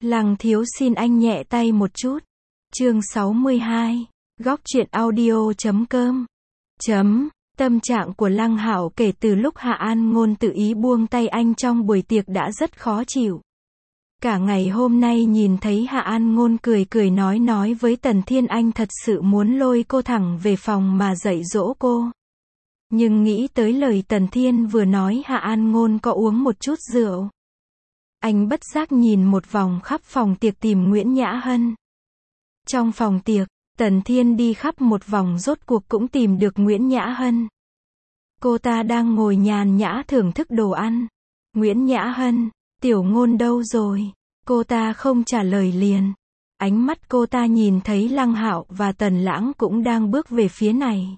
Lăng thiếu xin anh nhẹ tay một chút. Chương 62. Góc truyện audio.com. Tâm trạng của Lăng Hạo kể từ lúc Hạ An Ngôn tự ý buông tay anh trong buổi tiệc đã rất khó chịu. Cả ngày hôm nay nhìn thấy Hạ An Ngôn cười cười nói với Tần Thiên, anh thật sự muốn lôi cô thẳng về phòng mà dạy dỗ cô. Nhưng nghĩ tới lời Tần Thiên vừa nói Hạ An Ngôn có uống một chút rượu. Anh bất giác nhìn một vòng khắp phòng tiệc tìm Nguyễn Nhã Hân. Trong phòng tiệc, Tần Thiên đi khắp một vòng rốt cuộc cũng tìm được Nguyễn Nhã Hân. Cô ta đang ngồi nhàn nhã thưởng thức đồ ăn. Nguyễn Nhã Hân, Tiểu Ngôn đâu rồi? Cô ta không trả lời liền. Ánh mắt cô ta nhìn thấy Lăng Hạo và Tần Lãng cũng đang bước về phía này.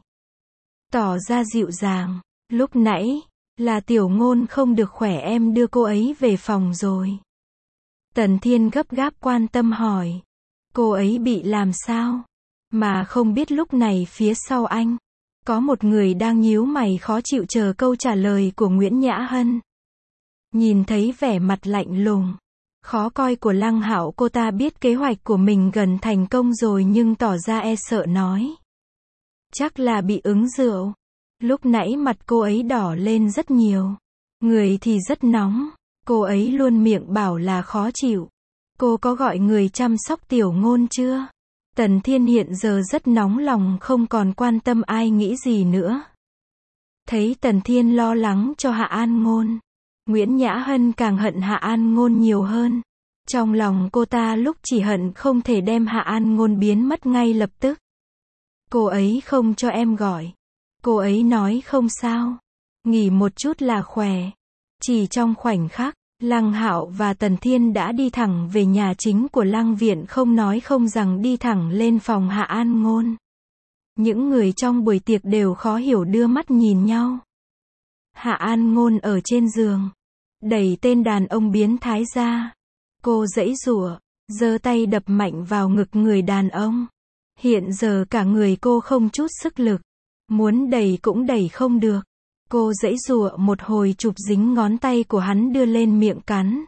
Tỏ ra dịu dàng. Lúc nãy, là Tiểu Ngôn không được khỏe, em đưa cô ấy về phòng rồi. Tần Thiên gấp gáp quan tâm hỏi. Cô ấy bị làm sao? Mà không biết lúc này phía sau anh, có một người đang nhíu mày khó chịu chờ câu trả lời của Nguyễn Nhã Hân. Nhìn thấy vẻ mặt lạnh lùng, khó coi của Lăng Hạo, cô ta biết kế hoạch của mình gần thành công rồi nhưng tỏ ra e sợ nói. Chắc là bị ứng rượu. Lúc nãy mặt cô ấy đỏ lên rất nhiều. Người thì rất nóng. Cô ấy luôn miệng bảo là khó chịu. Cô có gọi người chăm sóc Tiểu Ngôn chưa? Tần Thiên hiện giờ rất nóng lòng, không còn quan tâm ai nghĩ gì nữa. Thấy Tần Thiên lo lắng cho Hạ An Ngôn, Nguyễn Nhã Hân càng hận Hạ An Ngôn nhiều hơn. Trong lòng cô ta lúc chỉ hận không thể đem Hạ An Ngôn biến mất ngay lập tức. Cô ấy không cho em gọi. Cô ấy nói không sao. Nghỉ một chút là khỏe. Chỉ trong khoảnh khắc, Lăng Hạo và Tần Thiên đã đi thẳng về nhà chính của Lăng viện, không nói không rằng đi thẳng lên phòng Hạ An Ngôn. Những người trong buổi tiệc đều khó hiểu đưa mắt nhìn nhau. Hạ An Ngôn ở trên giường, đẩy tên đàn ông biến thái ra. Cô giãy giụa, giơ tay đập mạnh vào ngực người đàn ông. Hiện giờ cả người cô không chút sức lực, muốn đẩy cũng đẩy không được. Cô giãy giụa một hồi chụp dính ngón tay của hắn đưa lên miệng cắn.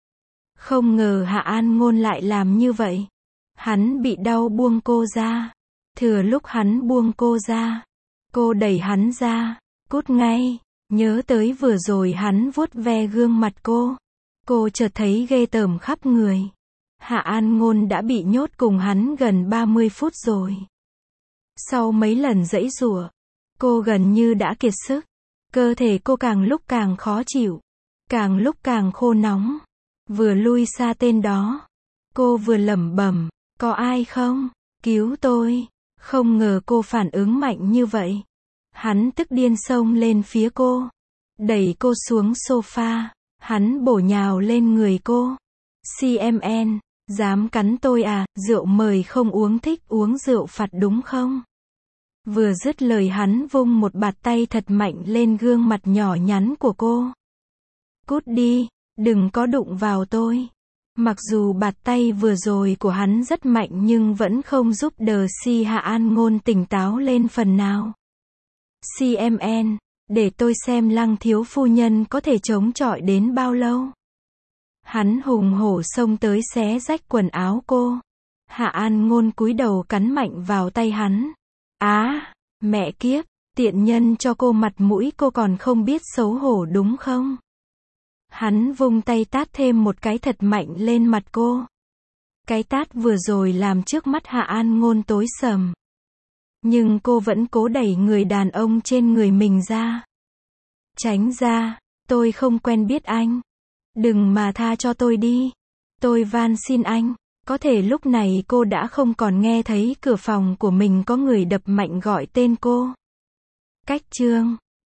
Không ngờ Hạ An Ngôn lại làm như vậy. Hắn bị đau buông cô ra. Thừa lúc hắn buông cô ra, cô đẩy hắn ra. Cút ngay. Nhớ tới vừa rồi hắn vuốt ve gương mặt cô chợt thấy ghê tởm khắp người. Hạ An Ngôn đã bị nhốt cùng hắn gần 30 phút rồi. Sau mấy lần giãy giụa, cô gần như đã kiệt sức. Cơ thể cô càng lúc càng khó chịu, càng lúc càng khô nóng. Vừa lui xa tên đó, cô vừa lẩm bẩm, có ai không? Cứu tôi. Không ngờ cô phản ứng mạnh như vậy. Hắn tức điên xông lên phía cô, đẩy cô xuống sofa. Hắn bổ nhào lên người cô. CMN, dám cắn tôi à? Rượu mời không uống, thích uống rượu phạt đúng không? Vừa dứt lời hắn vung một bạt tay thật mạnh lên gương mặt nhỏ nhắn của cô. Cút đi, đừng có đụng vào tôi. Mặc dù bạt tay vừa rồi của hắn rất mạnh nhưng vẫn không giúp đờ Hạ An Ngôn tỉnh táo lên phần nào. CMN, để tôi xem Lăng thiếu phu nhân có thể chống chọi đến bao lâu. Hắn hùng hổ xông tới xé rách quần áo cô. Hạ An Ngôn cúi đầu cắn mạnh vào tay hắn. Á, mẹ kiếp, tiện nhân cho cô mặt mũi cô còn không biết xấu hổ đúng không? Hắn vung tay tát thêm một cái thật mạnh lên mặt cô. Cái tát vừa rồi làm trước mắt Hạ An Ngôn tối sầm. Nhưng cô vẫn cố đẩy người đàn ông trên người mình ra. Tránh ra, tôi không quen biết anh. Đừng mà tha cho tôi đi. Tôi van xin anh. Có thể lúc này cô đã không còn nghe thấy cửa phòng của mình có người đập mạnh gọi tên cô. Cách chương